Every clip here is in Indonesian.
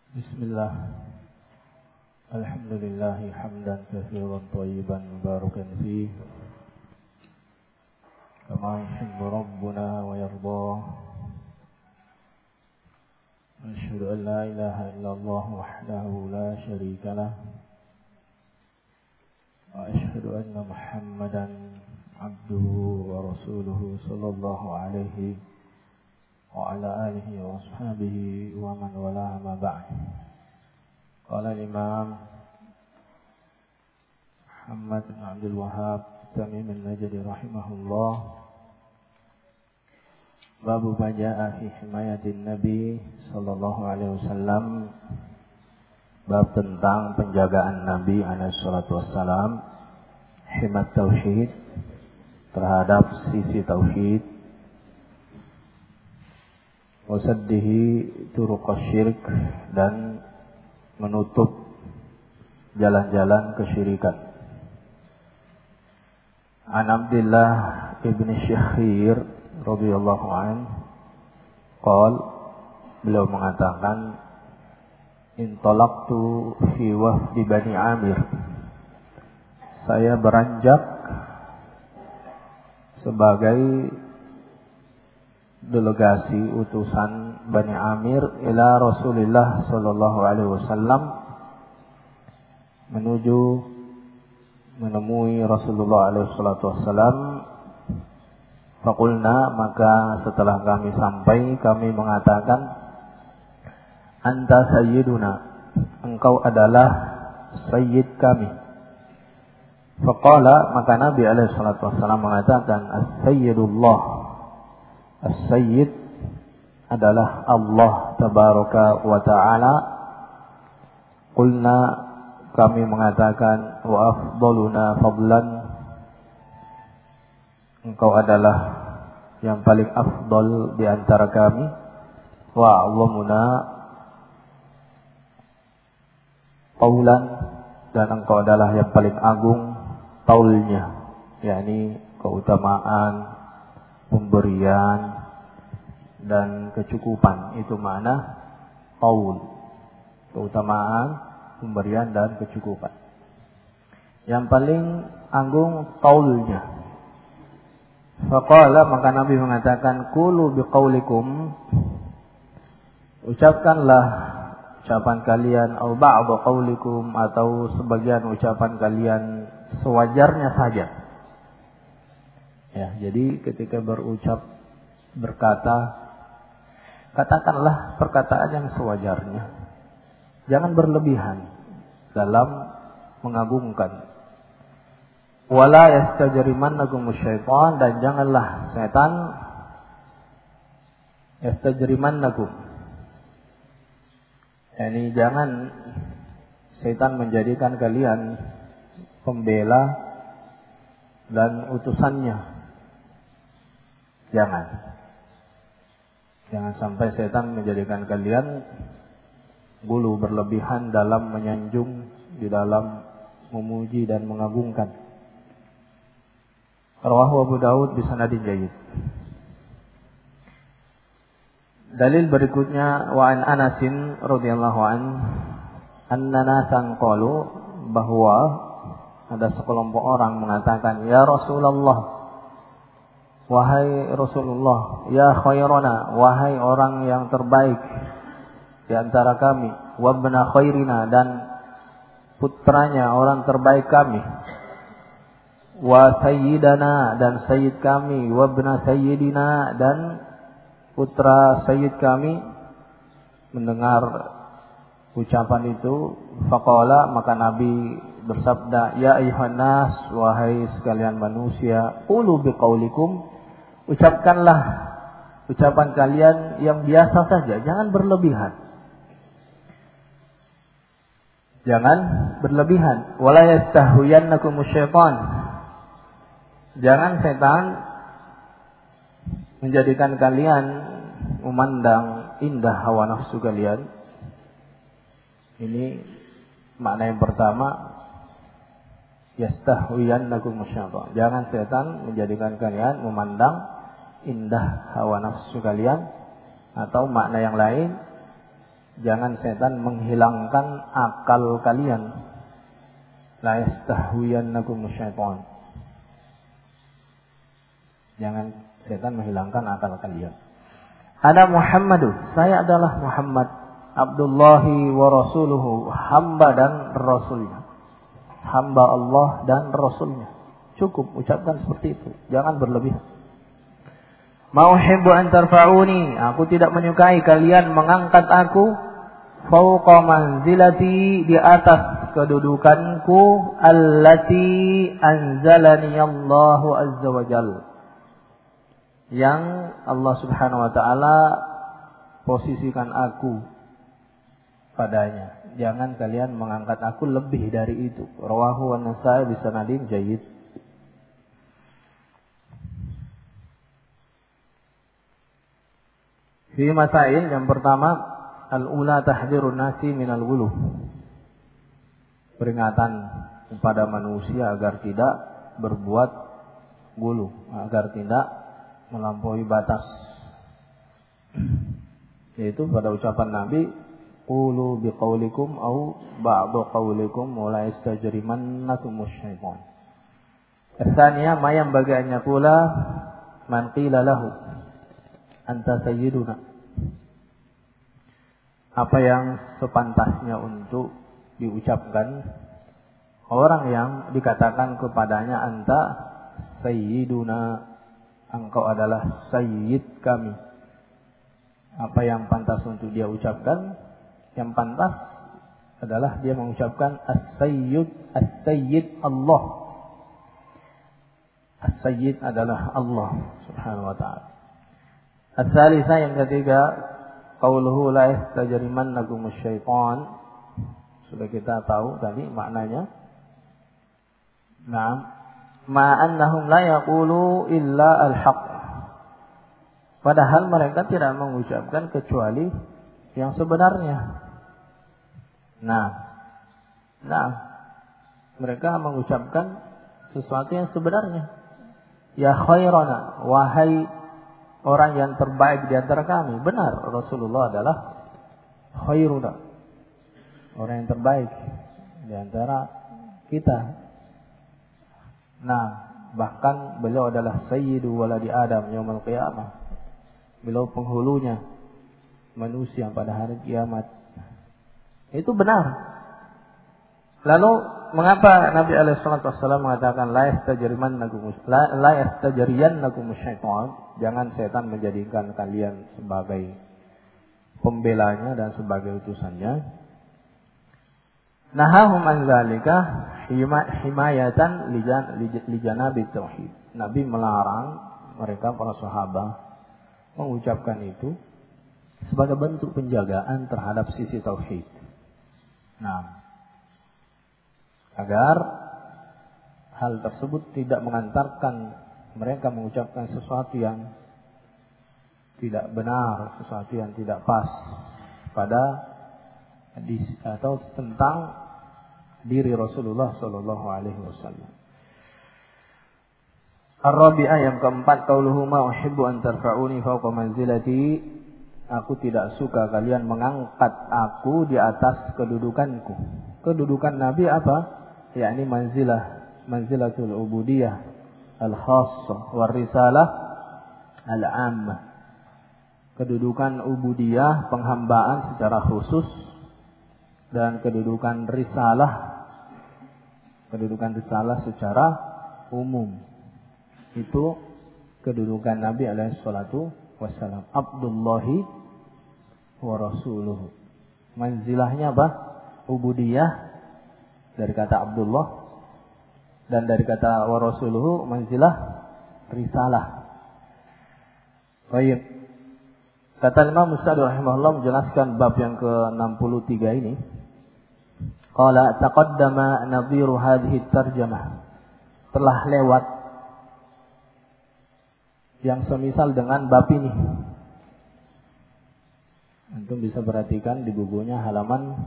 Bismillah. Alhamdulillah hamdan katsiran thayyiban mubarakan fihi kama yuhibbu rabbuna wa yarda. Asyhadu an la ilaha illallah wahdahu la syarika lah. Wa asyhadu anna Muhammadan abduhu wa rasuluhu sallallahu alaihi wa ala alihi wa ashabihi wa man walaha ma ba'd. Qala al-Imam Muhammad bin Abdul Wahhab Tamim al-Najdi rahimahullah, babu ma jaa'a fi himayatin Nabi sallallahu alaihi wasallam, bab tentang penjagaan Nabi alaihi salatu wassalam, himat tauhid, terhadap sisi tauhid, wasaddihi turuqas syirik, dan menutup jalan-jalan kesyirikan. An Abdullah ibn Syakhir radhiyallahu anhu beliau mengatakan, intalaqtu fi wafdi Bani Amir, saya beranjak sebagai delegasi utusan Bani Amir ila Rasulullah sallallahu alaihi wasallam, menemui Rasulullah alaihi salatu wasallam. Faqulna, maka setelah kami sampai kami mengatakan, anta sayyiduna, engkau adalah sayyid kami. Faqala, maka Nabi alaihi salatu wasallam mengatakan, as-sayyidullah, as-sayyid adalah Allah tabaraka wa ta'ala. Qulna, kami mengatakan, wa afdaluna fadlan, engkau adalah yang paling afdal di antara kami. Wa a'zamuna qaulan, dan engkau adalah yang paling agung taulnya, yakni keutamaan, pemberian dan kecukupan. Itu makna qaul, keutamaan, pemberian dan kecukupan. Yang paling agung qaulnya. Faqala, maka Nabi mengatakan, qulu biqaulikum, ucapkanlah ucapan kalian, au ba'd qaulikum, atau sebagian ucapan kalian sewajarnya saja. Ya, jadi ketika berkata, katakanlah perkataan yang sewajarnya. Jangan berlebihan dalam mengagungkan. Wala yastajrimannakum syaitan, dan janganlah setan yastajrimannakum. Yani jangan setan menjadikan kalian pembela dan utusannya. Jangan sampai setan menjadikan kalian gulu berlebihan dalam menyanjung, di dalam memuji dan mengagungkan. Rawahu Abu Daud bisanadin jayyid. Dalil berikutnya, wa an Anasin radhiyallahu an, anna nasan qalu, bahwa ada sekelompok orang mengatakan, ya Rasulullah, wahai Rasulullah, ya khairana, wahai orang yang terbaik di antara kami, wabna khairina, dan putranya orang terbaik kami, wa sayyidana, dan sayyid kami, wabna sayyidina, dan putra sayyid kami. Mendengar ucapan itu, faqala, maka Nabi bersabda, ya ayuhan nas, wahai sekalian manusia, qulu biqaulikum, ucapkanlah ucapan kalian yang biasa saja, jangan berlebihan. Jangan berlebihan. Wala yastahwiyannakum syaitan, jangan setan menjadikan kalian memandang indah hawa nafsu kalian. Ini makna yang pertama, yastahwiyannakum syaitan, jangan setan menjadikan kalian memandang indah hawa nafsu kalian. Atau makna yang lain, Jangan setan menghilangkan akal kalian. La yastahwiyannakum syaitan. Jangan setan menghilangkan akal kalian. Ana Muhammadu, saya adalah Muhammad, Abdullahi wa rasuluhu, hamba dan rasulnya. Hamba Allah dan rasulnya. Cukup ucapkan seperti itu, jangan berlebihan. Ma uhibbu an tarfa'uni, aku tidak menyukai kalian mengangkat aku fauqa manzilati, di atas kedudukanku, allati anzalani Allahu azza wa jalla, yang Allah Subhanahu wa taala posisikan aku padanya. Jangan kalian mengangkat aku lebih dari itu. Rawahu an-Nasa'i bi sanadin jayyid. Fi masail, yang pertama, al-ula tahdhirun nasi minal ghuluw. Peringatan kepada manusia agar tidak berbuat ghuluw, agar tidak melampaui batas. Yaitu pada ucapan Nabi, qulu biqaulikum au ba'du qaulikum wa la yastajrimannakum syaitan. Tsaniya ma yanbaghi an yaqula man qila lahu anta sayyiduna. Apa yang sepantasnya untuk diucapkan orang yang dikatakan kepadanya anta sayyiduna, engkau adalah sayyid kami. Apa yang pantas untuk dia ucapkan? Yang pantas adalah dia mengucapkan as-sayyid Allah. As-sayyid adalah Allah Subhanahu wa ta'ala. As-salisa, yang ketiga, qauluhu la yastajrimannakum syaitan. Sudah kita tahu tadi maknanya. Naam. Ma annahum la yaqulu illa al-haq. Padahal mereka tidak mengucapkan kecuali yang sebenarnya. Nah, mereka mengucapkan sesuatu yang sebenarnya. Ya khairana, wahai orang yang terbaik di antara kami. Benar, Rasulullah adalah khairuna, orang yang terbaik di antara kita. Nah, bahkan beliau adalah sayyidu waladi Adam yaumil qiyamah. Beliau penghulunya manusia pada hari kiamat. Itu benar. Lalu mengapa Nabi alaihi wasallam mengatakan la yastajriyannakum syaitan? Jangan setan menjadikan kalian sebagai pembelanya dan sebagai utusannya. Nahahum an zalika himayatan li janabi tauhid. Nabi melarang mereka, para sahabat, mengucapkan itu sebagai bentuk penjagaan terhadap sisi tauhid. Nah, agar hal tersebut tidak mengantarkan mereka mengucapkan sesuatu yang tidak benar, sesuatu yang tidak pas pada atau tentang diri Rasulullah sallallahu alaihi wasallam. Ar-rabi'ah, yang keempat, qauluhu ma uhibbu an tarfa'uni fawqa manzilati. Aku tidak suka kalian mengangkat aku di atas kedudukanku. Kedudukan Nabi apa? Yakni manzilatul ubudiyah al-khassah war risalah al-ammah. Kedudukan ubudiyah, penghambaan secara khusus, dan kedudukan risalah secara umum. Itu kedudukan Nabi alaihi salatu wassalam, Abdullahi wa rasuluhu. Manzilahnya apa? Ubudiyah, dari kata Abdullah, dan dari kata wa rasuluhu manzilah risalah. Baik. Kata Imam Sa'di rahimahullah menjelaskan bab yang ke-63 ini. Qala taqaddama nadhiru hadhihi tarjamah. Telah lewat yang semisal dengan bab ini. Antum bisa perhatikan di bukunya halaman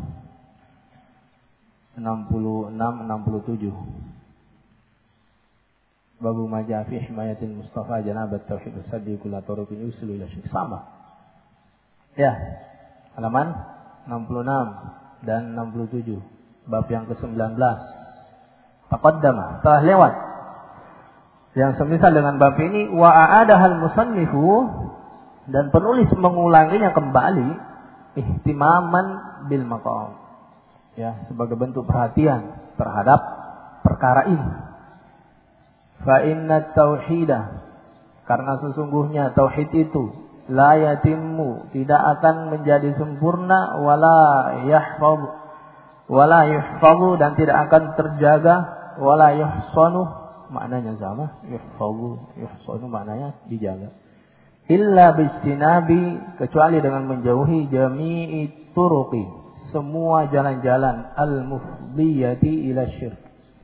66-67. Babu majah fi himayatil Mustafa janabat tauhid saddi kullu turuqin yusilu ila syirk. Sama. Ya, halaman 66 dan 67. Bab yang ke-19. Taqaddama, telah lewat. Yang semisal dengan bab ini, wa a'adahal musannifu, dan penulis mengulanginya kembali, ihtimaman bil maqam, ya, sebagai bentuk perhatian terhadap perkara ini. Fa inna tauhidah, karena sesungguhnya tauhid itu la yatimmu, tidak akan menjadi sempurna, wala yuhfazu, dan tidak akan terjaga, wala yuhsanu, maknanya sama, yuhsanu maknanya dijaga, illa bijtinabi, kecuali dengan menjauhi jami'i turuqi, semua jalan-jalan al-mufdiyati ila syirk,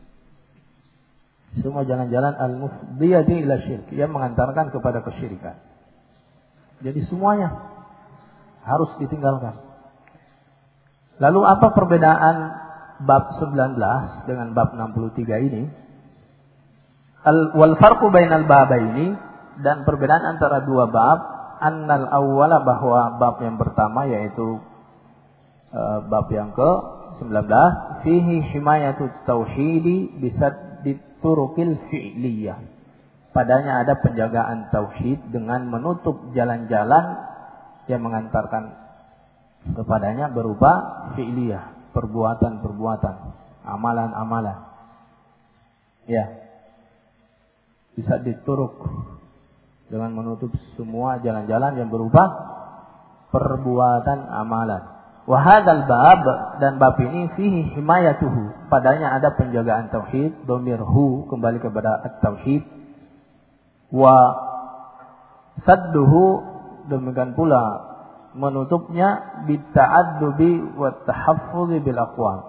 semua jalan-jalan al-mufdiyati ila syirk, yang mengantarkan kepada kesyirikan. Jadi semuanya harus ditinggalkan. Lalu apa perbedaan bab 19 dengan bab 63 ini? Wal farqu bainal babaini, dan perbedaan antara dua bab, annal awwala, bahwa bab yang pertama yaitu bab yang ke-19, fihi himayatut tauhidi bisaddit turuqil fi'liyah. Padanya ada penjagaan tauhid dengan menutup jalan-jalan yang mengantarkan kepadanya berupa fi'liyah, perbuatan-perbuatan, amalan-amalan. Ya. Bisa dituruk dengan menutup semua jalan-jalan yang berupa perbuatan amalan. Wa hadzal bab, dan bab ini fihi himayatuhu, padanya ada penjagaan tauhid, dhamirhu kembali kepada at-tauhid, wa sadduhu, demikian pula menutupnya, bitta'addubi wa tahaffudhi bil aqwal,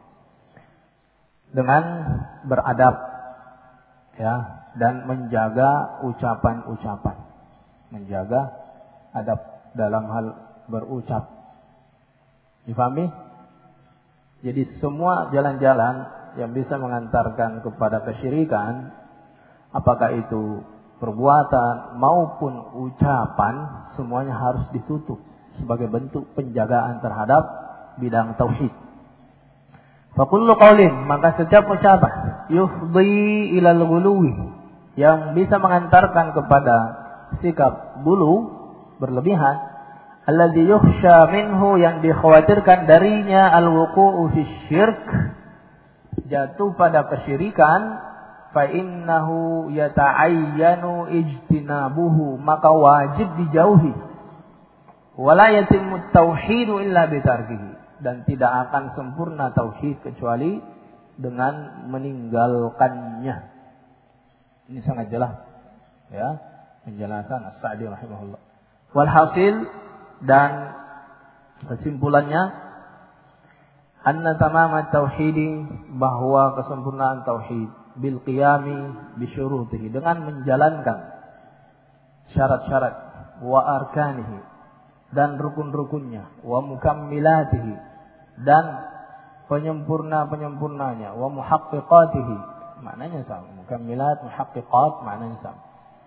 dengan beradab, ya, dan menjaga ucapan-ucapan, menjaga adab dalam hal berucap. Difahami? Jadi semua jalan-jalan yang bisa mengantarkan kepada kesyirikan, apakah itu perbuatan maupun ucapan, semuanya harus ditutup sebagai bentuk penjagaan terhadap bidang tauhid. Fa kullu qaulin, maka setiap ucapan yufdi ilal ghuluwi, yang bisa mengantarkan kepada sikap gulu, berlebihan, alladzi yukhsha minhu, yang dikhawatirkan darinya al-wuqu'u fi syirk, jatuh pada kesyirikan, fa innahu yata'ayyanu ijtinabuhu, maka wajib dijauhi. Wala yatimmu tauhidu illa bitarkihi, dan tidak akan sempurna tauhid kecuali dengan meninggalkannya. Ini sangat jelas, ya, penjelasan As-Sa'di rahimahullah. Walhasil, dan kesimpulannya, anna tamamat tauhidi, bahwa kesempurnaan tauhid, bil qiyami bi syurutihi, dengan menjalankan syarat-syarat, wa arkanihi, dan rukun-rukunnya, wa mukammilatihi, dan penyempurna-penyempurnanya, wa muhaqqiqatihi, maknanya sama, mukammilat, muhaqqiqat, maknanya sama.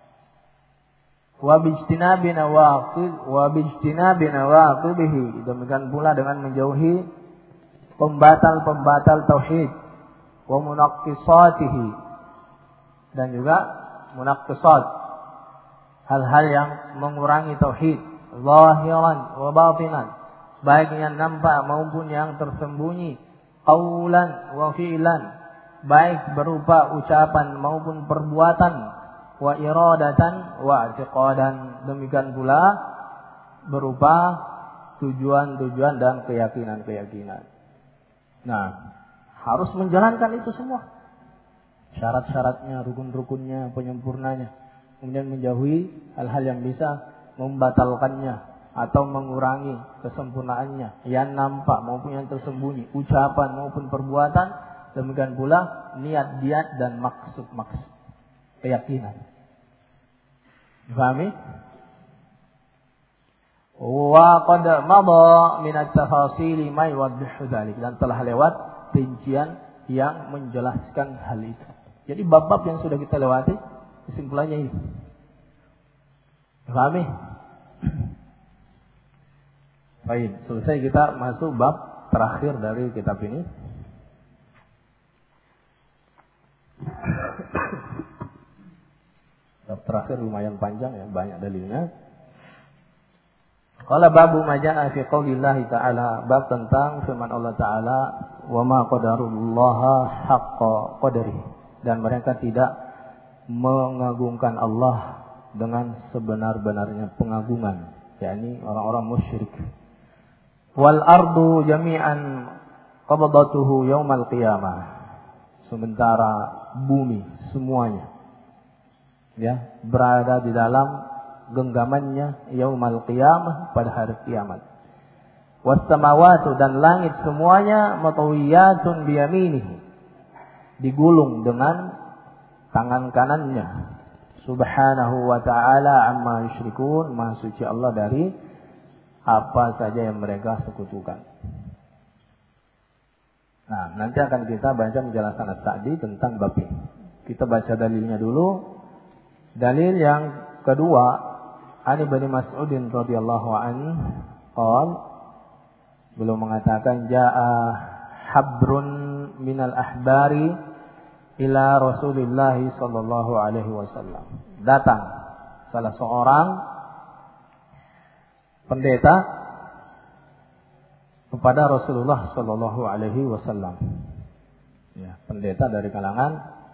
Wa bijtinabi nawaqibihi, demikian pula dengan menjauhi pembatal-pembatal tauhid, wa munaqqisatihi, dan juga munaqqisat, hal-hal yang mengurangi tauhid, zahiran wa batinan, baik yang nampak maupun yang tersembunyi, qaulan wa fi'lan, baik berupa ucapan maupun perbuatan, wa iradatan wa i'tiqadan, demikian pula berupa tujuan-tujuan dan keyakinan-keyakinan. Nah, harus menjalankan itu semua, syarat-syaratnya, rukun-rukunnya, penyempurnanya, kemudian menjauhi hal-hal yang bisa membatalkannya atau mengurangi kesempurnaannya, yang nampak maupun yang tersembunyi, ucapan maupun perbuatan, demikian pula niat-niat dan maksud-maksud, keyakinan. Difahami? Wa qad madha min at-tafasili ma yuwaddihu dzalik, dan telah lewat rincian yang menjelaskan hal itu. Jadi bab-bab yang sudah kita lewati, kesimpulannya ini. Difahami? Baik, selesai kita masuk bab terakhir dari kitab ini. Bab terakhir lumayan panjang ya, banyak dalilnya. Qala babu ma jaa fi qoulillahi ta'ala, bab tentang firman Allah Ta'ala, wa ma qadarullaha haqqa qadrihi, dan mereka tidak mengagungkan Allah dengan sebenar-benarnya pengagungan, yakni orang-orang musyrik. Wal ardu jami'an qabdatuhu yaumal qiyamah, sementara bumi semuanya ya berada di dalam genggamannya yaumal qiyamah, pada hari kiamat. Was samawati, dan langit semuanya matawiyatun biyaminihi, digulung dengan tangan kanannya. Subhanahu wa ta'ala amma yusyrikun, maha suci Allah dari apa saja yang mereka sekutukan. Nah, nanti akan kita baca penjelasan As-Sa'di tentang bab ini. Kita baca dalilnya dulu. Dalil yang kedua, Ani bin Mas'udin radhiyallahu anhu qala, beliau mengatakan, jaa habrun minal ahbari ila Rasulillah sallallahu alaihi wasallam. Datang salah seorang pendeta kepada Rasulullah sallallahu alaihi wasallam. Ya, pendeta dari kalangan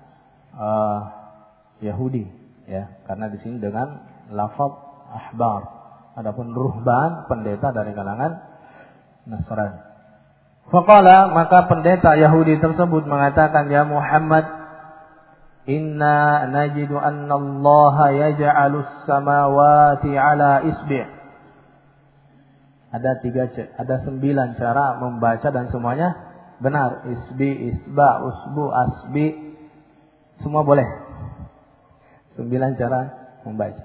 Yahudi, ya, karena di sini dengan lafaz ahbar. Adapun ruhban, pendeta dari kalangan Nasrani. Faqala, maka pendeta Yahudi tersebut mengatakan, ya Muhammad, inna najidu anna Allah yaj'alus samawati ala isbi'. Ada 9 cara membaca dan semuanya benar. Isbi, isba, usbu, asbi, semua boleh. 9 cara membaca.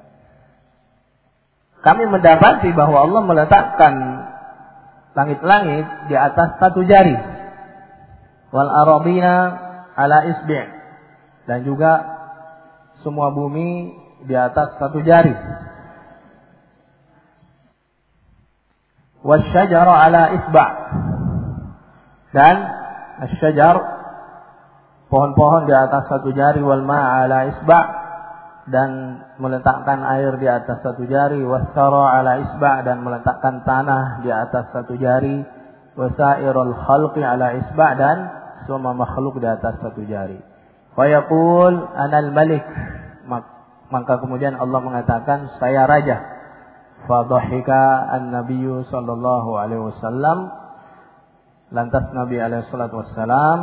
Kami mendapati bahwa Allah meletakkan langit-langit di atas 1 jari. Wal aradina ala isbi', dan juga semua bumi di atas 1 jari. Wasyajara ala isba', dan asyajar, pohon-pohon di atas 1 jari. Wal ma'a ala isba', dan meletakkan air di atas 1 jari. Wathara ala isba', dan meletakkan tanah di atas 1 jari. Wasairul khalqi ala isba', dan semua makhluk di atas 1 jari. Wa yaqul anal malik, maka kemudian Allah mengatakan, saya raja. Fadhahika an-nabiyyu sallallahu alaihi wasallam, lantas Nabi alaihi salatu wasallam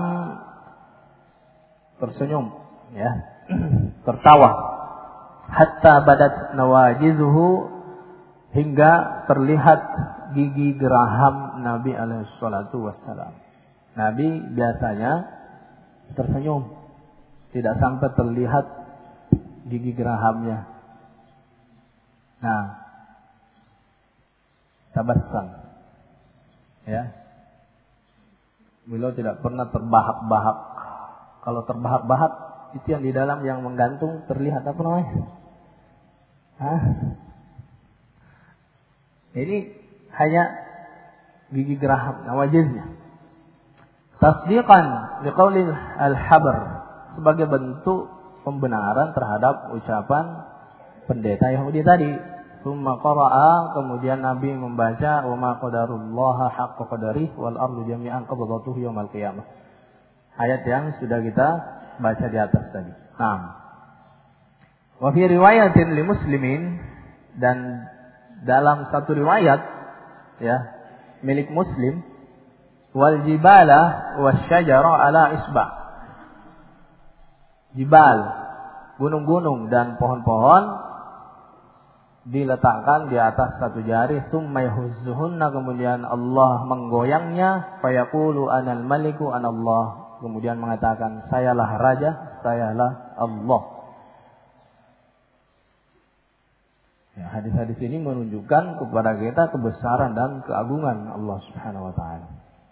tersenyum, ya, tertawa. Hatta badat nawajizuhu, hingga terlihat gigi geraham Nabi alaihi salatu wasallam. Nabi biasanya tersenyum, tidak sampai terlihat gigi gerahamnya. Nah, tabassam, ya, beliau tidak pernah terbahak-bahak. Kalau terbahak-bahak itu yang di dalam yang menggantung terlihat apa namanya? Ini hanya gigi geraham, nawajiznya. Tasdiqan liqauli al-habr, sebagai bentuk pembenaran terhadap ucapan pendeta Yahudi tadi. Tsumma qara'a, kemudian Nabi membaca, wa ma qadarullaha haqqa qadarihi wal ardu jami'an qabdatuhu yaumal qiyamah. Ayat yang sudah kita baca di atas tadi. Naam. Wa fi riwayatin li Muslimin, dan dalam satu riwayat, ya, milik Muslim, wal jibala wasyajara ala isba'. Jibal, gunung-gunung dan pohon-pohon diletakkan di atas 1 jari. Tsumma yahuzzuhunna, kemudian Allah menggoyangnya. Fayaqulu anal maliku anallah, kemudian mengatakan, sayalah raja, sayalah Allah. Ya, hadis-hadis ini menunjukkan kepada kita kebesaran dan keagungan Allah Subhanahu wa taala.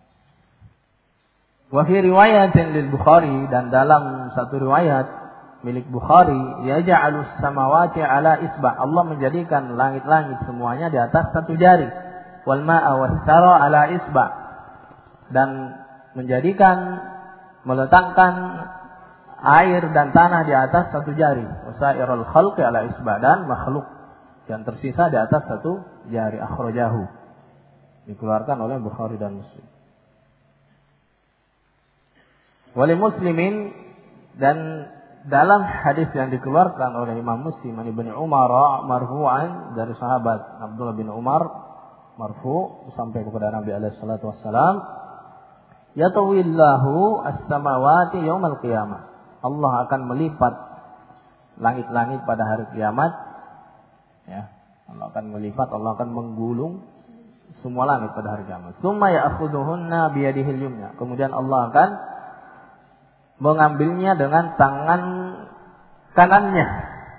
Wa fi riwayatin lil Bukhari, dan dalam satu riwayat milik Bukhari, yaj'alus samawati ala isba', Allah menjadikan langit-langit semuanya di atas 1 jari. wal ma'a was-sara ala isba', dan meletakkan air dan tanah di atas satu jari, wasairul khalqi ala isba', dan makhluk yang tersisa di atas satu jari. Akhrajahu, dikeluarkan oleh Bukhari dan Muslim. Wali Muslimin, dan dalam hadis yang dikeluarkan oleh Imam Muslim dari Ibnu Umar marfu'an, dari sahabat Abdullah bin Umar marfu' sampai kepada Nabi alaihi salatu wassalam, yatawillahu as-samawati yaumal qiyamah, Allah akan melipat langit-langit pada hari kiamat, ya. Allah akan melipat, Allah akan menggulung semua langit pada hari kiamat. Tsumma ya'khudhuhunna biyadihil yumna, kemudian Allah akan mengambilnya dengan tangan kanannya,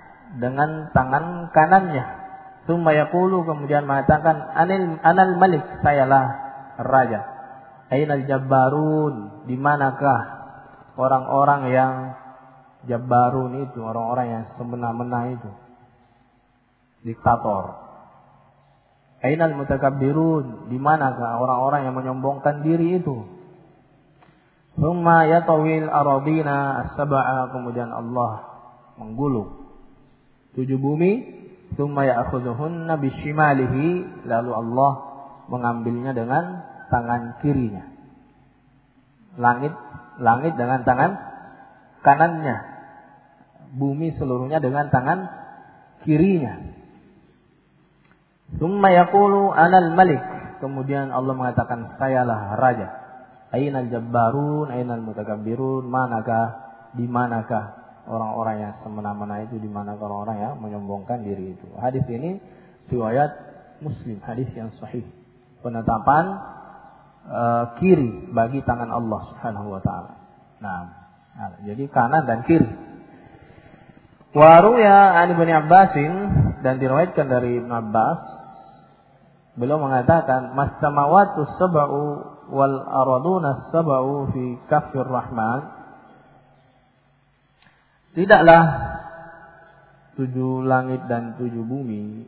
Tsumma yaqulu, kemudian mengatakan, anal malik, sayalah raja. Ainal jabbarun, di manakah orang-orang yang jabbarun itu, orang-orang yang semena-mena itu, diktator. Ainal mutakabbirun, di manakah orang-orang yang menyombongkan diri itu. Tsumma yatawil aradina as-sab'a, kemudian Allah menggulung 7 bumi. Tsumma ya'khudhuhunna bishimalihi, lalu Allah mengambilnya dengan tangan kirinya. Langit dengan tangan kanannya, bumi seluruhnya dengan tangan kirinya. Tsumma yaqulu anal malik, kemudian Allah mengatakan, sayalah raja. Ainal jabbarun, ainal mutakabbirun, di manakah orang-orang yang semena-mena itu, di manakah orang-orang yang menyombongkan diri itu. Hadis ini riwayat Muslim, hadis yang sahih. Penetapan kiri bagi tangan Allah Subhanahu wa taala. Nah, jadi kanan dan kiri. Wa ruya an Ibnu Abbasin, dan diriwayatkan dari Ibnu Abbas, beliau mengatakan, mas-samawatu sab'u wal araduna sab'u fi kaffir rahman, tidaklah 7 langit dan 7 bumi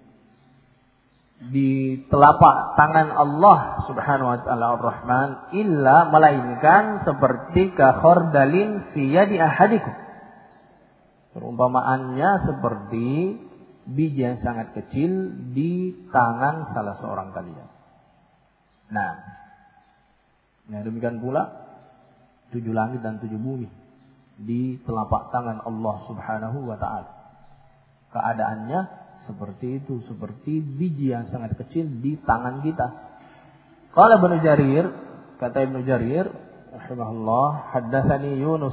di telapak tangan Allah Subhanahu wa taala Ar-Rahman, illa, melainkan seperti ka khardalin fi yadi ahadikum, perumpamaannya seperti biji yang sangat kecil di tangan salah seorang kalian. Nah, demikian pula 7 langit dan 7 bumi di telapak tangan Allah Subhanahu wa taala. Keadaannya seperti itu, seperti biji yang sangat kecil di tangan kita. Qala Ibnu Jarir, kata Ibnu Jarir rahimahullah, haddatsani Yunus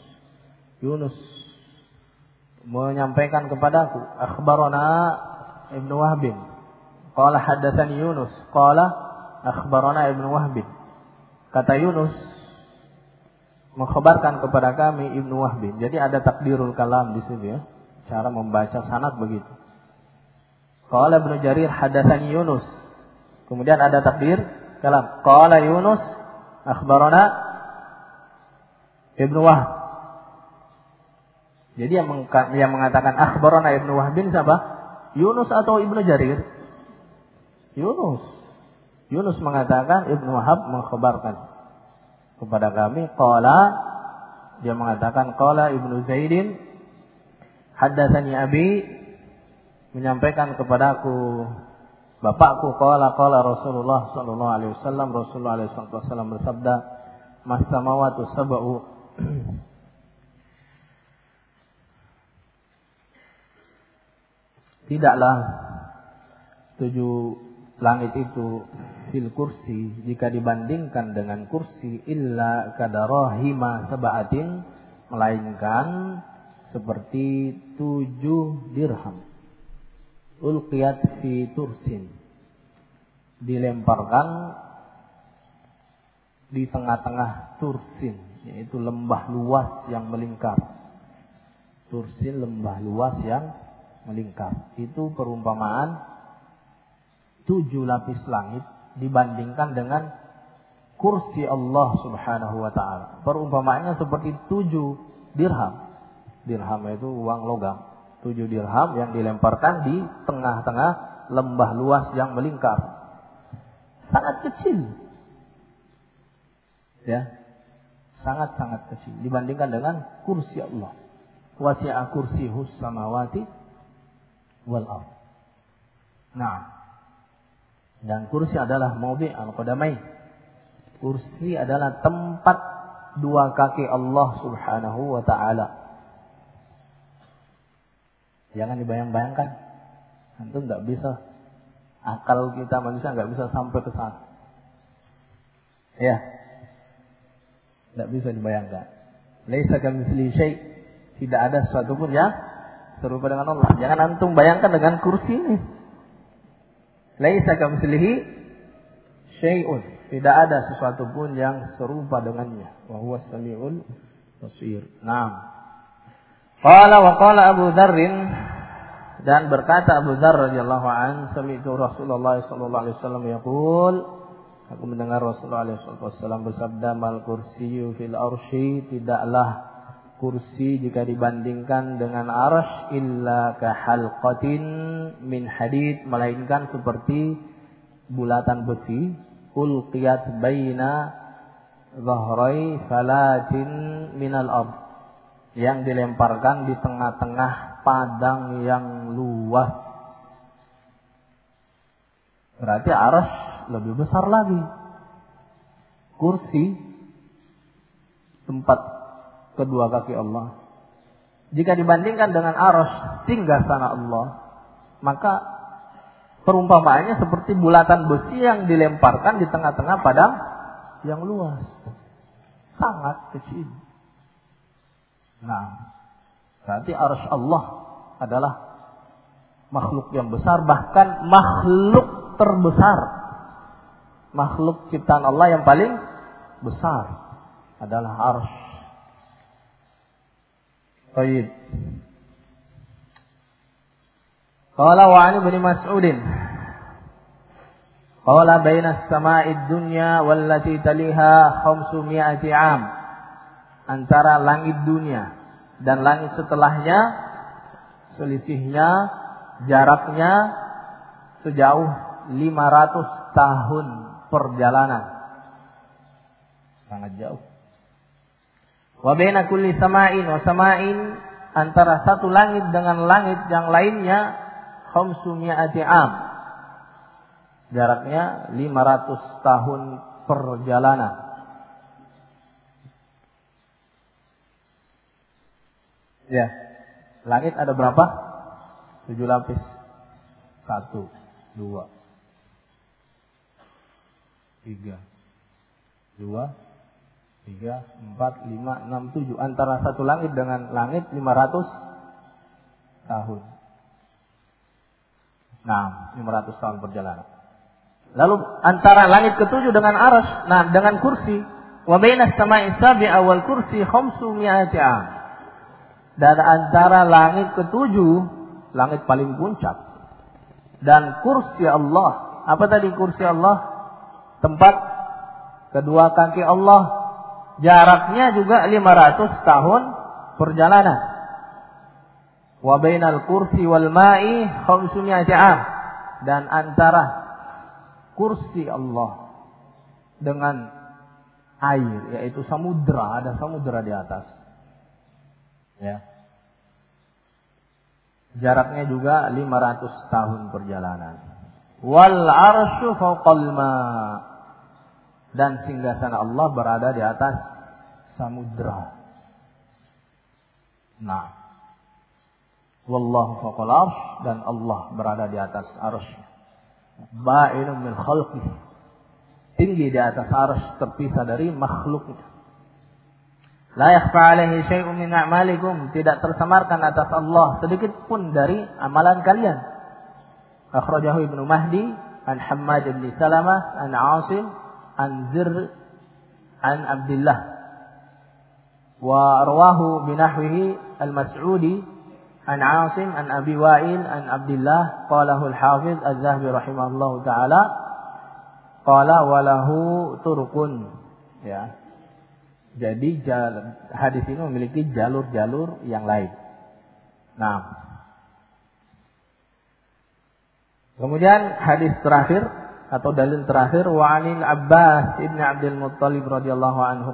menyampaikan kepadaku, akhbarana Ibnu Wahb, qala haddatsani Yunus, qala akhbarana Ibnu Wahb. Kata Yunus mengkhabarkan kepada kami Ibnu Wahb. Jadi ada takdirul kalam di sini, ya. Cara membaca sanad begitu. Qala Ibnu Jarir haddatsani Yunus. Kemudian ada takdir kalam. Qala Yunus akhbarana Ibnu Wahb. Jadi yang mengatakan akhbarana Ibnu Wahb siapa? Yunus atau Ibnu Jarir? Yunus mengatakan Ibnu Wahab mengkhabarkan kepada kami. Qala, dia mengatakan, qala Ibnu Zaidin haddatsani abi, menyampaikan kepadaku bapakku, qala Rasulullah sallallahu alaihi wasallam, Rasulullah alaihi wasallam bersabda, mas-samawatu sab'u, tidaklah 7 langit itu fil kursi, jika dibandingkan dengan kursi, illa kadarahima sab'atin, melainkan seperti 7 dirham, ulqiyat fi tursin, dilemparkan di tengah-tengah tursin, yaitu lembah luas yang melingkar. Tursin, lembah luas yang melingkar. Itu perumpamaan 7 lapis langit dibandingkan dengan kursi Allah Subhanahu wa taala. Perumpamaannya seperti 7 dirham. Dirham itu uang logam. 7 dirham yang dilemparkan di tengah-tengah lembah luas yang melingkar. sangat kecil. Ya. Sangat-sangat kecil dibandingkan dengan kursi Allah. Wasi'a kursiyuhus samawati wal ardh. Nah, dan kursi adalah maudhi' al-qadamain. Kursi adalah tempat dua kaki Allah Subhanahu wa ta'ala. Jangan dibayang-bayangkan. Antum enggak bisa, akal kita manusia enggak bisa sampai ke sana. Ya. Enggak bisa dibayangkan. Laisa kamitslihi syai'. Tidak ada sesuatu pun yang serupa dengan Allah. Jangan antum bayangkan dengan kursi ini. Laisa kamitslihi syai'un. Tidak ada sesuatu pun yang serupa dengannya. Wa huwas samiul basir. Naam. Qala wa qala Abu Dzarr, dan berkata Abu Dzarr radhiyallahu an, sami'tu Rasulullah sallallahu alaihi wasallam yaqul, aku mendengar Rasulullah sallallahu alaihi wasallam bersabda, mal kursiyyu fil arsy, tidaklah kursi jika dibandingkan dengan arsy illa ka halqatin min hadid, melainkan seperti bulatan besi ulqiyat baina dhahrai falatin minal ard, yang dilemparkan di tengah-tengah padang yang luas. Berarti arsy lebih besar lagi. Kursi tempat kedua kaki Allah, jika dibandingkan dengan arsy singgasana Allah, maka perumpamaannya seperti bulatan besi yang dilemparkan di tengah-tengah padang yang luas. Sangat kecil. Nah, berarti arsy Allah adalah makhluk yang besar, bahkan makhluk terbesar. Makhluk ciptaan Allah yang paling besar adalah arsy. Baik. Qala wa 'an Ibnu Mas'ud qala baina as-sama'i ad-dunya wallati taliha 500 'am, antara langit dunia dan langit setelahnya selisihnya, jaraknya sejauh 500 tahun perjalanan. Sangat jauh. Wa baina kulli sama'in wa sama'in, antara satu langit dengan langit yang lainnya 500 'am, jaraknya 500 tahun perjalanan. Ya, langit ada berapa? 7 lapis. 1, 2, 3, 4, 5, 6, 7. Antara satu langit dengan langit 500 tahun. Nah, 500 tahun perjalanan. Lalu antara langit ketujuh dengan arsy, nah dengan kursi, wa bainas sama'i sabi'a wal kursi 500 'am. Dan antara langit ketujuh, langit paling puncak, dan kursi Allah. Apa tadi kursi Allah? Tempat kedua kaki Allah. Jaraknya juga 500 tahun perjalanan. Wa bainal kursi wal ma'i 500 'am. Dan antara kursi Allah dengan air, yaitu samudra, ada samudra di atas. Ya. Jaraknya juga 500 tahun perjalanan. Wal arsyu fawqal ma', dan singgasana Allah berada di atas samudra. Nah, wallahu fawqal arsy, dan Allah berada di atas arsy. Ba'inun min khalqihi, tinggi di atas arsy, terpisah dari makhluknya. La yakhfa 'alaihi syai'un min a'malikum, tidak tersamarkan atas Allah sedikit pun dari amalan kalian. Akhrajahu Ibnu Mahdi an Hammad bin Salamah an 'Asim an Zir an Abdullah, wa rawahu binahwihi al-Mas'udi an 'Asim an Abi Wa'il an Abdullah, qalahu al-Hafiz Az-Zahabi rahimahullahu taala, qala wa lahu turqun. Ya. Jadi hadis ini memiliki jalur-jalur yang lain. Nah, kemudian hadis terakhir atau dalil terakhir, wa 'anil Abbas ibn Abdul Muttalib radhiyallahu anhu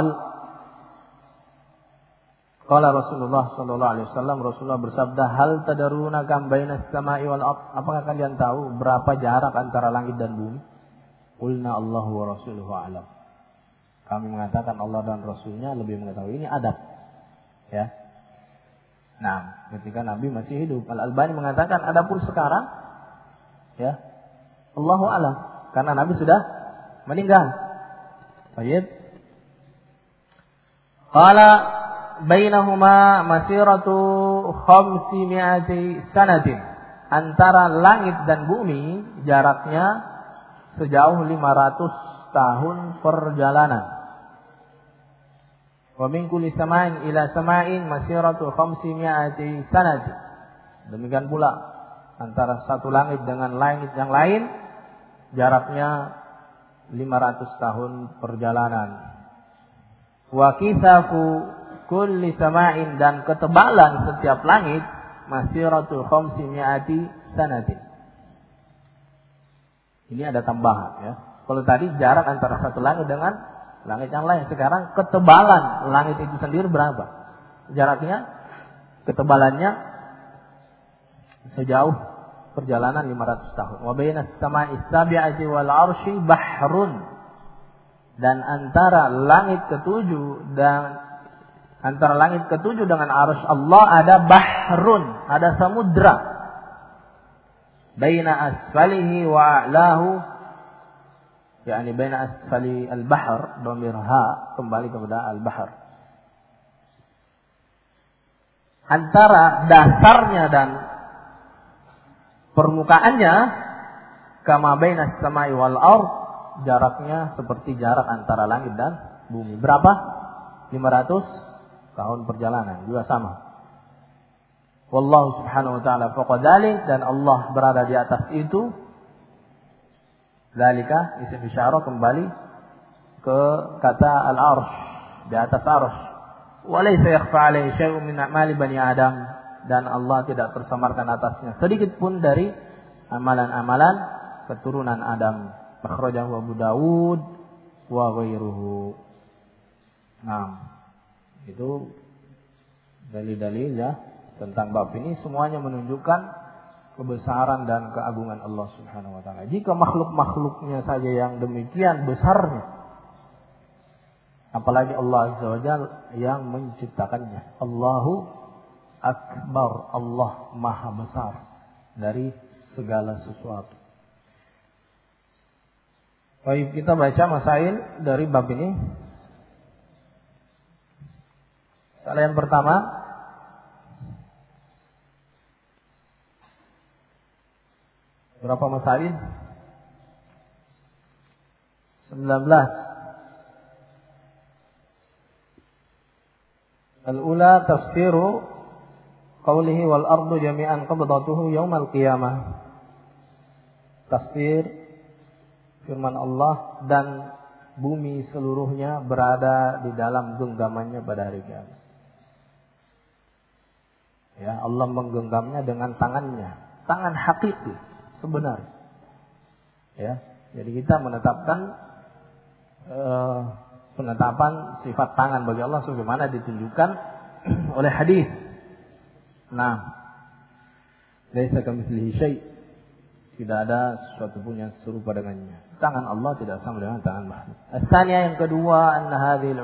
qala Rasulullah sallallahu alaihi wasallam, Rasulullah bersabda, hal tadaruna kam bainas sama'i wal ard, apakah kalian tahu berapa jarak antara langit dan bumi? Qulna Allahu wa rasuluhu a'lam. Kami mengatakan Allah dan Rasulnya lebih mengetahui. Ini adab, ya. Nah, ketika Nabi masih hidup, Al-Albani mengatakan adapun sekarang, ya, Allahu a'lam, karena Nabi sudah meninggal. Baik. Qala bainahuma masiratu 500 sanatin. Antara langit dan bumi jaraknya sejauh 500 tahun perjalanan. Wa min kulli sama'in ila sama'in masiratu 500 sanatin. Demikian pula antara satu langit dengan langit yang lain jaraknya 500 tahun perjalanan. Wa kithafu kulli sama'in, dan ketebalan setiap langit masiratu 500 sanatin. Ini ada tambahan, ya. Kalau tadi jarak antara satu langit dengan langit yang lain, sekarang ketebalan langit itu sendiri berapa? Jaraknya, ketebalannya sejauh perjalanan 500 tahun. Wa bainas sama'is sabi'ati wal 'arsy bahrun, dan antara langit ketujuh dengan arsy Allah ada bahrun, ada samudra. Baina asfalihi wa a'lahu, yakni baina asfali al-bahr, dhamir ha kembali kepada al-bahr. Antara dasarnya dan permukaannya kama bainas samai wal ard, jaraknya seperti jarak antara langit dan bumi. Berapa? 500 tahun perjalanan, juga sama. Wallahu subhanahu wa ta'ala fawqa dzalik, dan Allah berada di atas itu. Dzalika isim isyarah kembali ke kata al-arsh, di atas arsh. Wa laysa yakhfa 'alaihi syai'un min a'mali bani Adam, dan Allah tidak tersamarkan atasnya sedikit pun dari amalan-amalan keturunan Adam. Akhrajahu Abu Dawud wa ghairuhu. Nah, itu dalil-dalil, ya, tentang bab ini semuanya menunjukkan kebesaran dan keagungan Allah Subhanahu wa taala. Jika makhluk-makhluknya saja yang demikian besarnya, apalagi Allah Azza wa Jalla yang menciptakannya. Allahu Akbar, Allah Maha besar dari segala sesuatu. Baik, kita baca masail dari bab ini. Masalah yang pertama, berapa masail? 19. Al-ula tafsiru qawlihi wal ardu jami'an qabdatuhu yaumal qiyamah. Tafsir firman Allah, dan bumi seluruhnya berada di dalam genggamannya pada hari kiamat. Ya, Allah menggenggamnya dengan tangannya, tangan hakiki sebenarnya. Ya, jadi kita menetapkan penetapan sifat tangan bagi Allah sebagaimana ditunjukkan oleh hadis. Nah, laisa kamitslihi syai', tidak ada sesuatu pun yang serupa dengannya. Tangan Allah tidak sama dengan tangan makhluk. As-tsaniyah, yang kedua, anna hadhil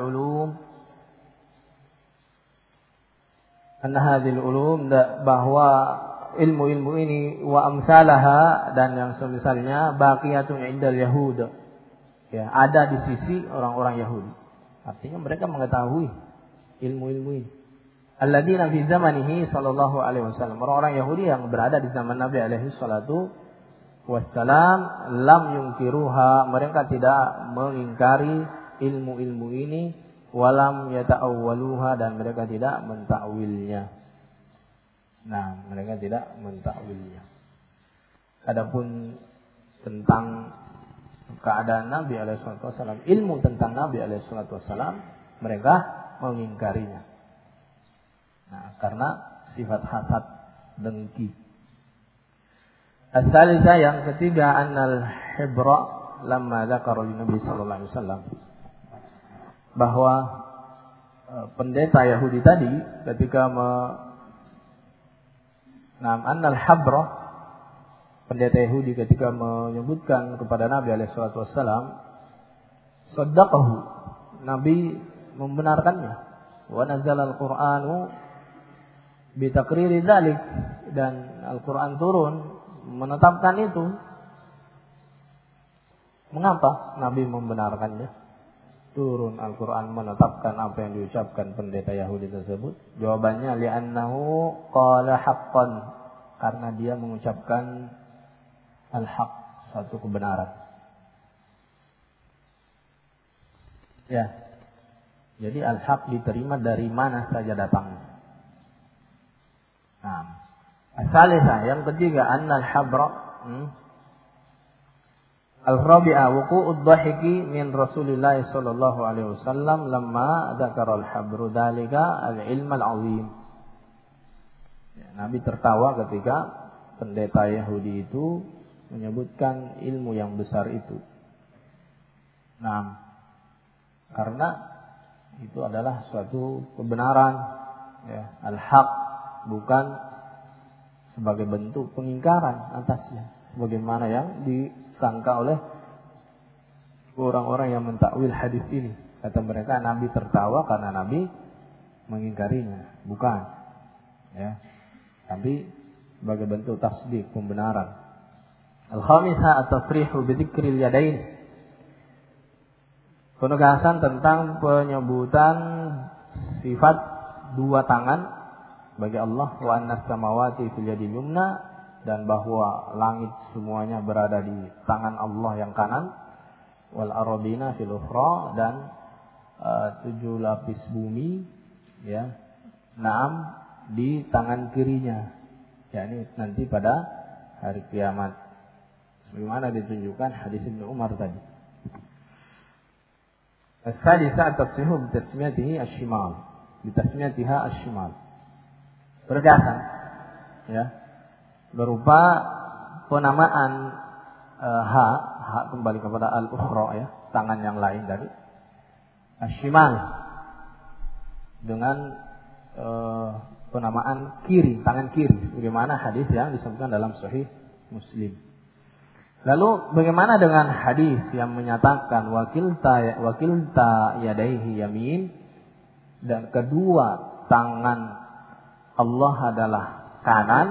ulum, bahwa ilmu-ilmu ini wa amsalaha, dan yang semisalnya, baqiyatun indal yahud, ya, ada di sisi orang-orang Yahudi. Artinya mereka mengetahui ilmu-ilmu ini. Alladzina fi zamanihi sallallahu alaihi wasallam, orang-orang Yahudi yang berada di zaman Nabi alaihi salatu wassalam, lam yungkiruha, mereka tidak mengingkari ilmu-ilmu ini, walam yata'awwaluha, dan mereka tidak mentakwilnya. Nah, mereka tidak mentakwilnya. Adapun tentang keadaan Nabi alaihi salatu wassalam, ilmu tentang Nabi alaihi salatu wassalam, mereka mengingkarinya. Nah, karena sifat hasad, dengki. As-salisah yang ketiga, annal hibra lamma dzakara Nabi sallallahu alaihi wasallam, bahwa pendeta Yahudi tadi ketika annal habra, pendeta Yahudi ketika menyebutkan kepada Nabi alaihi salatu wasallam, saddaqahu, Nabi membenarkannya, wa nazala al-Qur'anu bi taqriri dzalik, dan Al-Qur'an turun menetapkan itu. Mengapa Nabi membenarkannya? Turun Al-Quran menetapkan apa yang diucapkan pendeta Yahudi tersebut. Jawabannya, li'annahu qala haqqan, karena dia mengucapkan al-haq, satu kebenaran. Ya. Jadi al-haq diterima dari mana saja datangnya. Nah, as-salisah yang ketiga, annal habra al-rabi'ah wuqu'ud dhahiki min Rasulillah sallallahu alaihi wasallam lamma dzakara al-habru dzalika al-ilm al-'azim. Ya, Nabi tertawa ketika pendeta Yahudi itu menyebutkan ilmu yang besar itu. Nah, karena itu adalah suatu kebenaran, ya, al-haq, bukan sebagai bentuk pengingkaran atasnya, sebagaimana yang disangka oleh orang-orang yang mentakwil hadis ini. Kata mereka Nabi tertawa karena Nabi mengingkarinya, bukan, ya, tapi sebagai bentuk tasdik, pembenaran. Al-khamisah at-tasrihu bi dzikril yadain, penegasan tentang penyebutan sifat dua tangan bagi Allah, wa annas samawati fil yadil yumna, dan bahwa langit semuanya berada di tangan Allah yang kanan, wal ardina fil ukhra, dan 7 lapis bumi, ya, di tangan kirinya, yakni nanti pada hari kiamat, sebagaimana ditunjukkan hadis Ibnu Umar tadi. As-sadisah at-tasrihu bi tasmiyatihi asy-syimal, bi tasmiyatiha asy-syimal, penegasan, ya, berupa penamaan hak kembali kepada al-ukhra, ya, tangan yang lain dari asy-syimal, dengan penamaan kiri, tangan kiri, sebagaimana hadis yang disebutkan dalam Sahih Muslim. Lalu bagaimana dengan hadis yang menyatakan wakilta yadaihi yamin, dan kedua tangan Allah adalah kanan?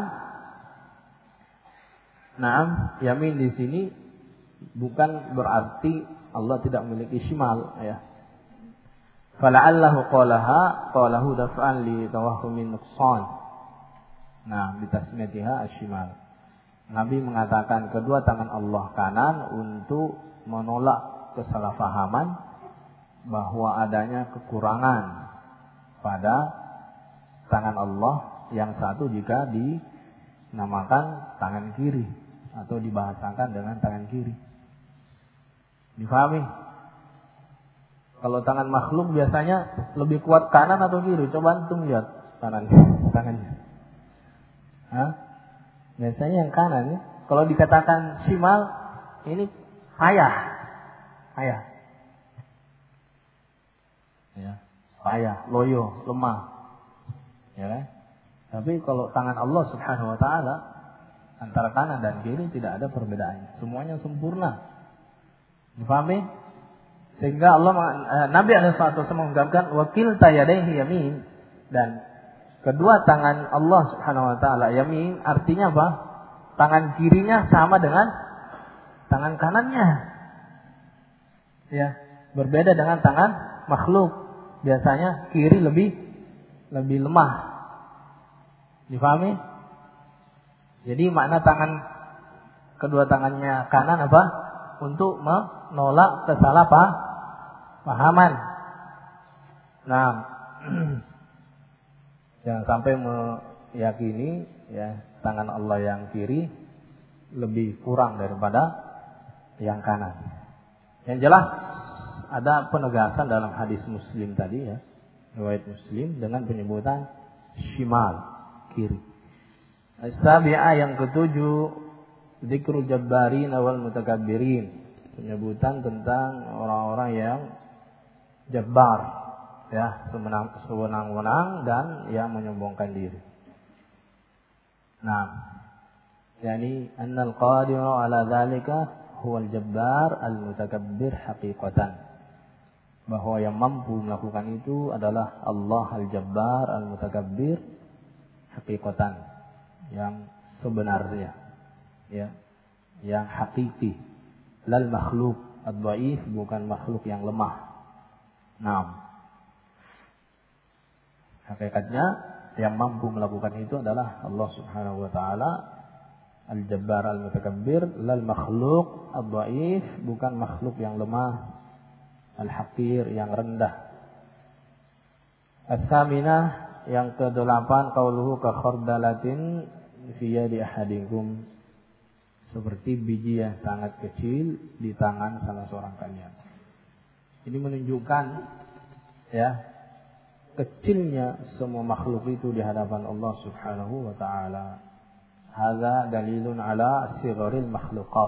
Nah, yamin di sini bukan berarti Allah tidak memiliki shimal, ya. Fala'allahu qalahu daf'an li tawahhumin nuqsan. Nah, bitasmiyatiha asy-shimal. Nabi mengatakan kedua tangan Allah kanan untuk menolak kesalahpahaman bahwa adanya kekurangan pada tangan Allah yang satu jika dinamakan tangan kiri atau dibahasakan dengan tangan kiri. Difahami? Kalau tangan makhluk biasanya lebih kuat kanan atau kiri? Coba antum lihat tangannya. Hah? Biasanya yang kanan, ya. Kalau dikatakan shimal, ini payah. Ya, payah, loyo, lemah. Ya kan? Tapi kalau tangan Allah Subhanahu wa taala antara kanan dan kiri tidak ada perbedaannya. Semuanya sempurna. Difahami? Sehingga Nabi SAW mengungkapkan wakilta yadaihi yamin, dan kedua tangan Allah Subhanahu wa taala yamin artinya apa? Tangan kirinya sama dengan tangan kanannya. Ya, berbeda dengan tangan makhluk. Biasanya kiri lebih lemah. Difahami? Jadi makna kedua tangannya kanan apa? Untuk menolak kesalahpahaman. Nah, jangan sampai meyakini, ya, tangan Allah yang kiri lebih kurang daripada yang kanan. Yang jelas ada penegasan dalam hadis Muslim tadi, ya, riwayat Muslim dengan penyebutan shimal, kiri. As-sabi'ah yang ketujuh, Dzikrul jabbarin wal mutakabbirin, penyebutan tentang orang-orang yang jabbar, ya, sewenang-wenang dan yang menyombongkan diri. Nah, yani annal qadiru ala dzalika huwal jabbar al mutakabbir haqiqatan, bahwa yang mampu melakukan itu adalah Allah al-jabbar al mutakabbir haqiqatan, yang sebenarnya, ya, yang hakiki, lal makhluk ad-dhaif, bukan makhluk yang lemah. Nah, hakikatnya yang mampu melakukan itu adalah Allah Subhanahu wa taala al-jabbar al-mutakabbir, lal makhluk ad-dhaif, bukan makhluk yang lemah, al-haqir, yang rendah. As-saminah, yang ke-8, qauluhu ka khardalatin fi yadi ahadikum, seperti biji yang sangat kecil di tangan salah seorang kalian. Ini menunjukkan, ya, kecilnya semua makhluk itu di hadapan Allah Subhanahu wa taala. Hadza dalilun ala sigharil makhluqat.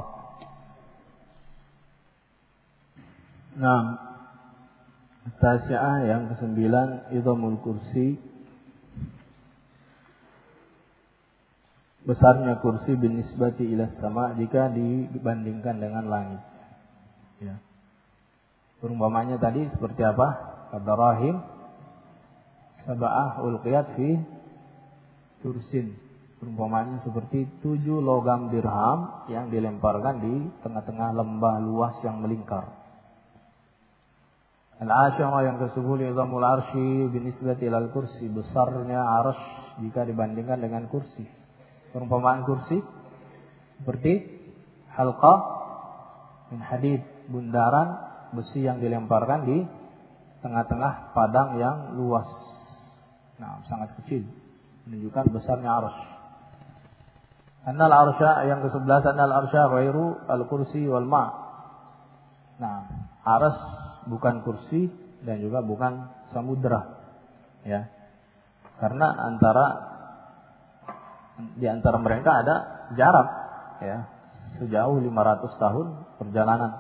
Nah, tasi'ah yang ke-9, idhamul kursi, besarnya kursi binisbati ila sama, jika dibandingkan dengan langit. Ya. Perumpamannya tadi seperti apa? Kadarahim sab'ah ulqiyat fi tursin. Perumpamannya seperti 7 logam dirham yang dilemparkan di tengah-tengah lembah luas yang melingkar. Al-asyara, yang ke-10, idhamul arsy binisbati ilal kursi, besarnya arsy jika dibandingkan dengan kursi. Perumpamaan kursi seperti halqa min hadid, bundaran besi yang dilemparkan di tengah-tengah padang yang luas. Nah, sangat kecil, menunjukkan besarnya arsy. Annal arsya, yang ke-11, annal arsya ghairu al-kursi wal ma'. Nah, arsy bukan kursi dan juga bukan samudra, ya. Karena di antara mereka ada jarak, ya, sejauh 500 tahun perjalanan.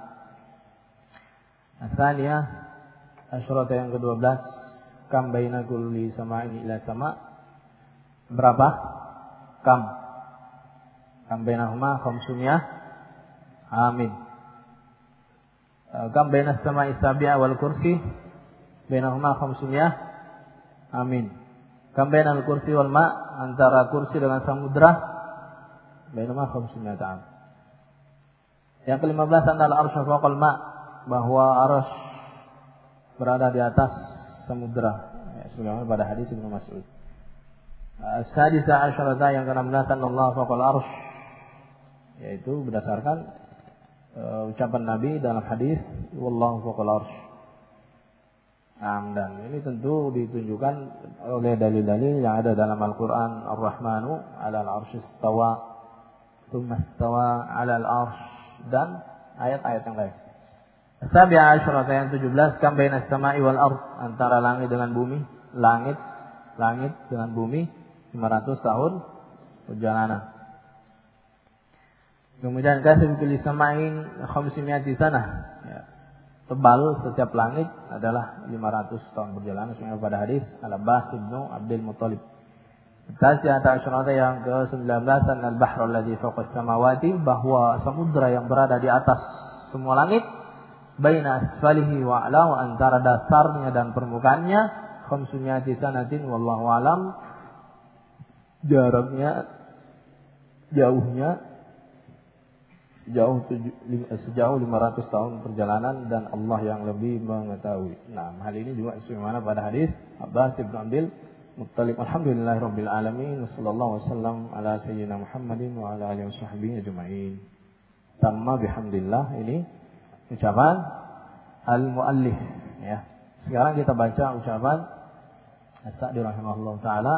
Asalnya asyrata, yang ke-12, kam baina kulli sama'in ila sama', berapa? Kam bainahuma khamsumiyah amin. Kam bainas sama'i sabi'a wal kursi bainahuma khamsumiyah amin. Kam bainal kursi wal ma', antara kursi dengan samudra bainahuma khamsumiyah amin. Yang ke-15, annal arsy fawqal ma', bahwa arsy berada di atas samudra, ya, sebagaimana pada hadis Ibnu Mas'ud. As-sadisa asyrata, yang ke-16, anallahu fawqal arsy, yaitu berdasarkan ucapan Nabi dalam hadis wallahu fawqal arsy. Nah, dan ini tentu ditunjukkan oleh dalil-dalil yang ada dalam Al-Qur'an. Ar-Rahmanu 'alal 'arsy istawa, tsumma istawa 'alal 'arsy, dan ayat-ayat yang lain. As-sabi'a asyrata, yang 17, kam bainas sama'i wal ard, antara langit dengan bumi, langit dengan bumi 500 tahun perjalanan. Kemudian kasih kulli sama'in 500 sanah, ya. Tebal setiap langit adalah 500 tahun perjalanan, sebagaimana pada hadis Al-Abbas ibnu Abdul Muttalib. Tasi'ata asyrata, yang ke-19, annal bahra alladhi fawqa as-samawati, bahwa samudra yang berada di atas semua langit, baina asfalihi wa a'la, antara dasarnya dan permukaannya 500 sanatin wallahu alam, jaraknya, jauhnya sejauh 500 tahun perjalanan, dan Allah yang lebih mengetahui. Nah, hal ini juga sebagaimana pada hadis Abbas bin Abdul Muttalib. Alhamdulillahirabbil alamin, sallallahu wasallam ala sayyidina Muhammadin wa ala alihi washabbihi ajma'in. Tamma bihamdillah, ini ucapan al-muallif, ya. Sekarang kita baca ucapan As-Sa'di rahimahullah taala,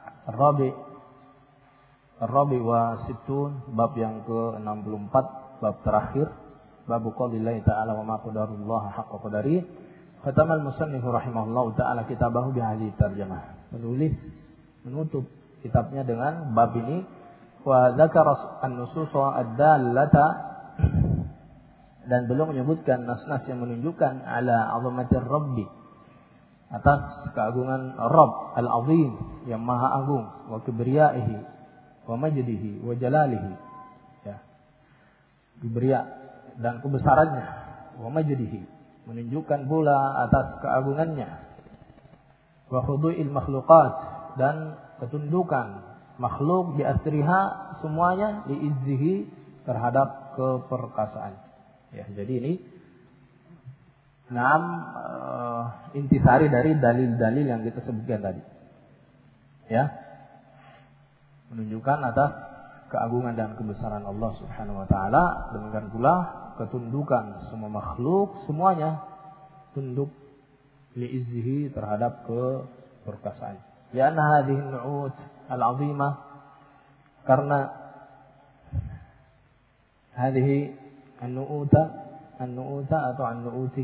Ar-Rabi wa Sittun, bab yang ke-64, bab terakhir, bab qaulillahi ta'ala wa ma qadarullah haqqa qadari. Khatamal musannif rahimahullah taala kitabahu bi hadhihi tarjamah. Menulis, menutup kitabnya dengan bab ini, Wa dzakara an-nusus ad-dallata, dan belum menyebutkan nas-nas yang menunjukkan ala 'azamatir rabbi, atas keagungan Rabb al-azim yang maha agung, wa kibriyaihi wa majdihi wa jalalihi, ya, kibriya dan kebesarannya, wa majdihi menunjukkan pula atas keagungannya, wa khudu'il makhluqat dan ketundukan makhluk di asriha semuanya diizzihi terhadap keperkasaan. Ya, jadi ini intisari dari dalil-dalil yang kita sebutkan tadi. Ya. Menunjukkan atas keagungan dan kebesaran Allah Subhanahu wa taala, demikian pula ketundukan semua makhluk semuanya tunduk liizzihi terhadap keperkasaan. Ya anna hadhihi an-nu'ut al-'azimah, karena hadhihi an-nu'uta atau an-nu'uti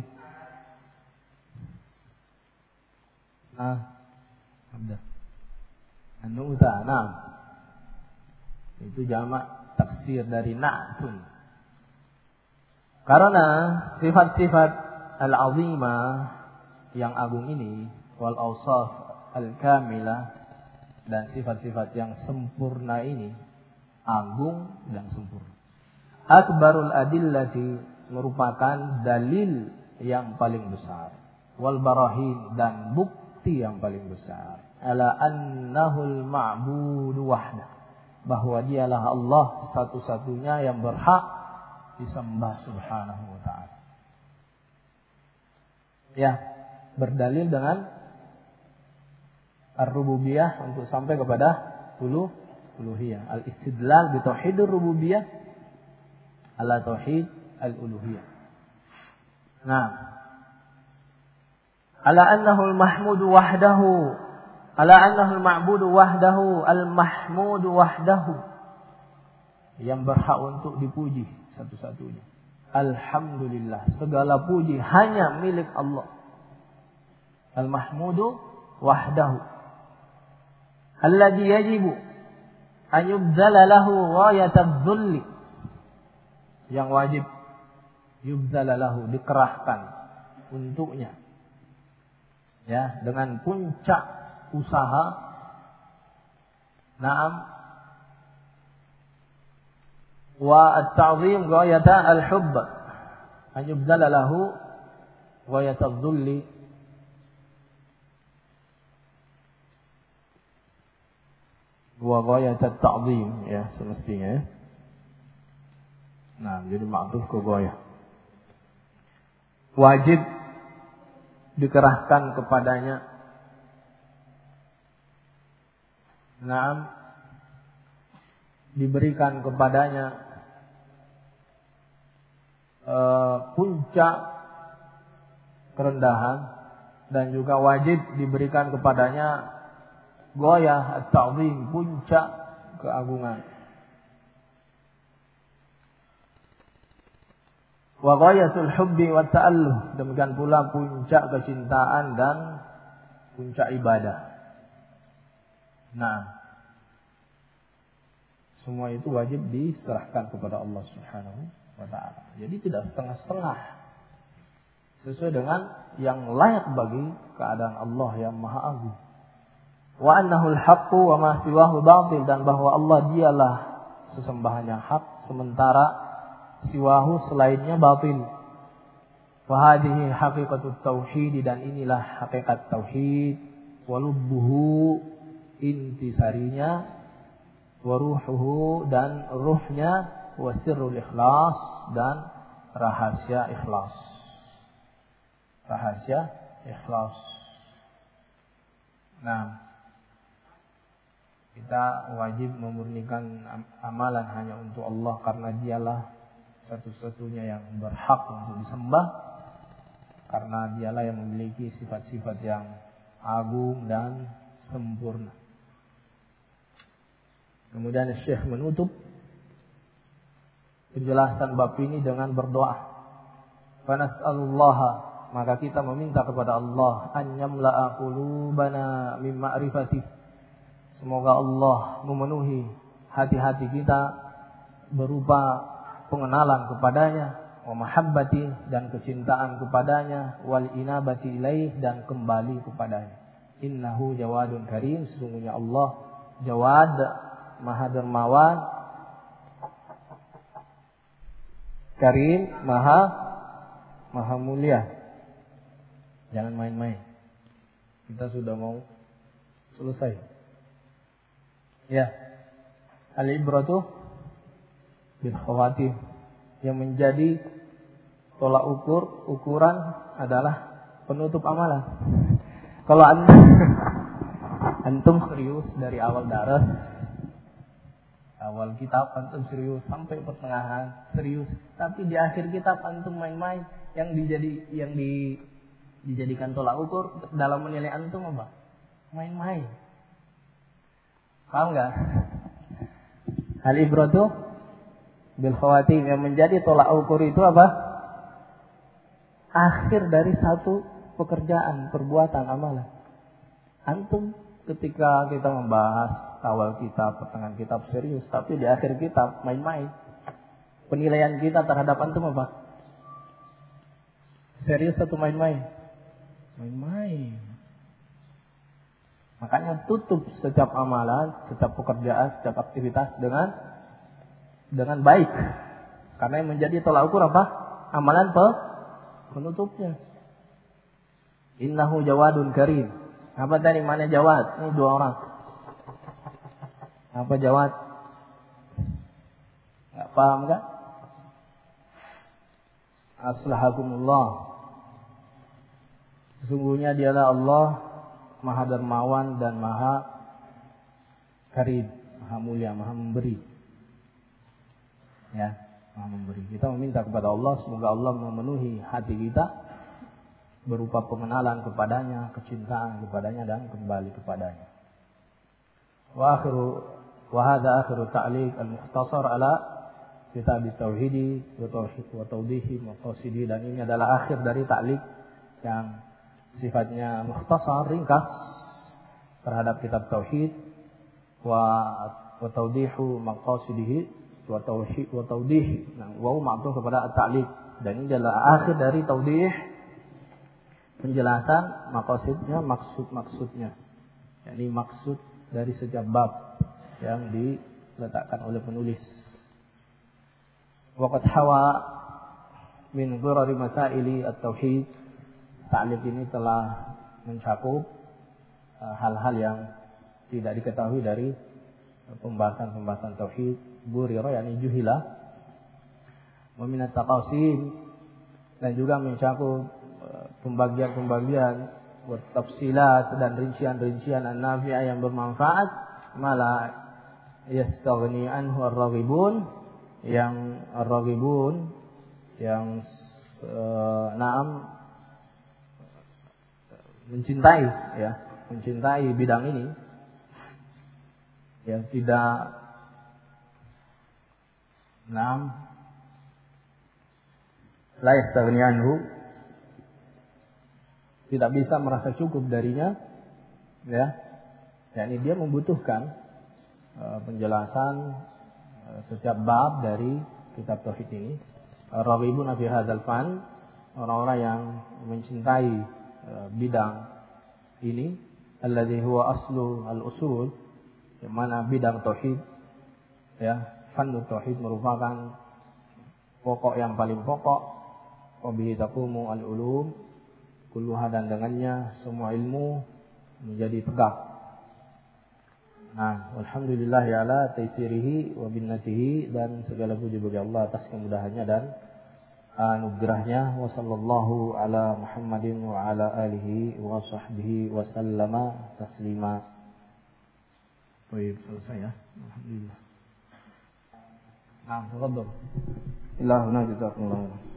an-nu'uta, nah itu jamak taksir dari na'tun. Karena sifat-sifat al-'azimah yang agung ini, wal awsaf al-kamilah, dan sifat-sifat yang sempurna ini agung dan sempurna. Akbarul adillati, merupakan dalil yang paling besar, wal barahin, dan bukti yang paling besar, ala annahul ma'budu wahdah, bahwa dialah Allah satu-satunya yang berhak disembah subhanahu wa ta'ala. Ya, berdalil dengan ar-rububiyah untuk sampai kepada uluhiyah. Al-istidlal bi tauhidur rububiyah ala tauhid al-uluhiyah. Nah, ala annahu al-mahmudu wahdahu, ala annahu al-ma'budu wahdahu, al-mahmudu wahdahu, yang berhak untuk dipuji satu-satunya. Alhamdulillah, segala puji hanya milik Allah. Al-mahmudu wahdahu, alladhi yajibu an yubdala lahu ghayatal dhulli, yang wajib yubdala lahu, dikerahkan untuknya, ya, dengan puncak usaha, na'am, wa at-ta'zim ghayata al-hubb, an yubdala lahu ghayatal dhulli, wa ghayatat ta'zim, ya, semestinya, ya. Nah, jadi ma'tuf ke ghayah. Wajib dikerahkan kepadanya, nah, diberikan kepadanya puncak kerendahan, dan juga wajib diberikan kepadanya ghayah at-ta'zim, puncak keagungan. Wa ghayatul hubbi wa ta'alluh, demikian pula puncak kecintaan dan puncak ibadah. Nah, semua itu wajib diserahkan kepada Allah Subhanahu wa ta'ala. Jadi tidak setengah-setengah, sesuai dengan yang layak bagi keadaan Allah yang maha agung. Wa annahu al-haqqu wa ma siwahu batil, dan bahwa Allah dialah sesembahan yang hak, sementara siwahu selainnya batil. Wa hadhihi haqiqatut tauhid, dan inilah hakikat tauhid, walubbuhu, intisarinya, wa ruhuhu, dan ruhnya, wa sirrul ikhlas, dan rahasia ikhlas. Rahasia ikhlas. Nah, kita wajib memurnikan amalan hanya untuk Allah, karena dialah satu-satunya yang berhak untuk disembah, karena dialah yang memiliki sifat-sifat yang agung dan sempurna. Kemudian Syekh menutup penjelasan bab ini dengan berdoa. Fanas'alullaha, maka kita meminta kepada Allah, an yamla'a qulubana min ma'rifatih, semoga Allah memenuhi hati-hati kita berupa pengenalan kepadanya, wa mahabbati dan kecintaan kepadanya, wal inabati ilaih dan kembali kepadanya. Innahu jawadun karim, sesungguhnya Allah Jawad, Maha dermawan, Karim, Maha mulia. Jangan main-main. Kita sudah mau selesai. Ya. Al-ibratu bil khawatim. Yang menjadi tolak ukuran adalah penutup amalan. Kalau antum serius dari awal daras, awal kitab antum serius sampai pertengahan serius, tapi di akhir kitab antum main-main, yang dijadikan tolak ukur dalam menilai antum apa? Main-main. Paham enggak? Al-ibratu bil khawatim, yang menjadi tolak ukur itu apa? Akhir dari satu pekerjaan, perbuatan, amalan. Antum ketika kita membahas awal kitab, pertengahan kitab serius, tapi di akhir kitab main-main. Penilaian kita terhadap antum apa? Serius atau main-main? Main-main. Makanya tutup setiap amalan, setiap pekerjaan, setiap aktivitas dengan baik. Karena yang menjadi tolak ukur apa? Amalan penutupnya. Innahu jawadun karim. Apa tadi mana jawad? Ini dua orang. Apa jawad? Enggak paham kan? Aslahakumullah. Sesungguhnya dialah Allah Maha dermawan dan Maha karim, Maha mulia, Maha memberi. Ya, Maha memberi. Kita meminta kepada Allah semoga Allah memenuhi hati kita berupa pengenalan kepadanya, kecintaan kepadanya dan kembali kepadanya. Wa hadha akhiru ta'liq al-mukhtasar ala kitab at-tauhid wa tawdih maqasidi, dan ini adalah akhir dari ta'liq yang sifatnya mukhtasar, ringkas terhadap kitab tauhid wa tawdihu maqasidihi wa tawdih. Nah, wa ma'tuf kepada at-ta'liq, dan ini adalah akhir dari tawdih, penjelasan maqasidnya, maksud-maksudnya. Yakni maksud dari setiap bab yang diletakkan oleh penulis. Waqad hawa min dhurari masaili at-tauhid. Ta'liq ini telah mencakup hal-hal yang tidak diketahui dari pembahasan-pembahasan tauhid. Burira yakni juhila. Wa min at-taqasim, dan juga mencakup pembagian-pembagian, tafsilat dan rincian-rincian an-nafi'ah yang bermanfaat, mala yastaghni anhu ar-raghibun, yang ar-raghibun yang mencintai bidang ini, yang tidak la yastaghni anhu, tidak bisa merasa cukup darinya, ya. Yakni dia membutuhkan penjelasan setiap bab dari kitab tauhid ini. Raghibun fi hadzal fan, orang-orang yang mencintai bidang ini, alladzi huwa aslu al-usul, yang mana bidang tauhid, ya, fannu tauhid merupakan pokok yang paling pokok. Wa bihi taqumu al-ulum kulluha, dan dengannya semua ilmu menjadi tegak. Nah, alhamdulillah ala taisirihi wa binnatihi, dan segala puji bagi Allah atas kemudahannya dan anugerahnya. Wa sallallahu ala Muhammadin wa ala alihi wa sahbihi wa sallama taslima. Baik, selesai ya. Alhamdulillah. Nah, tafadhol. Ilahuna jazakumullah.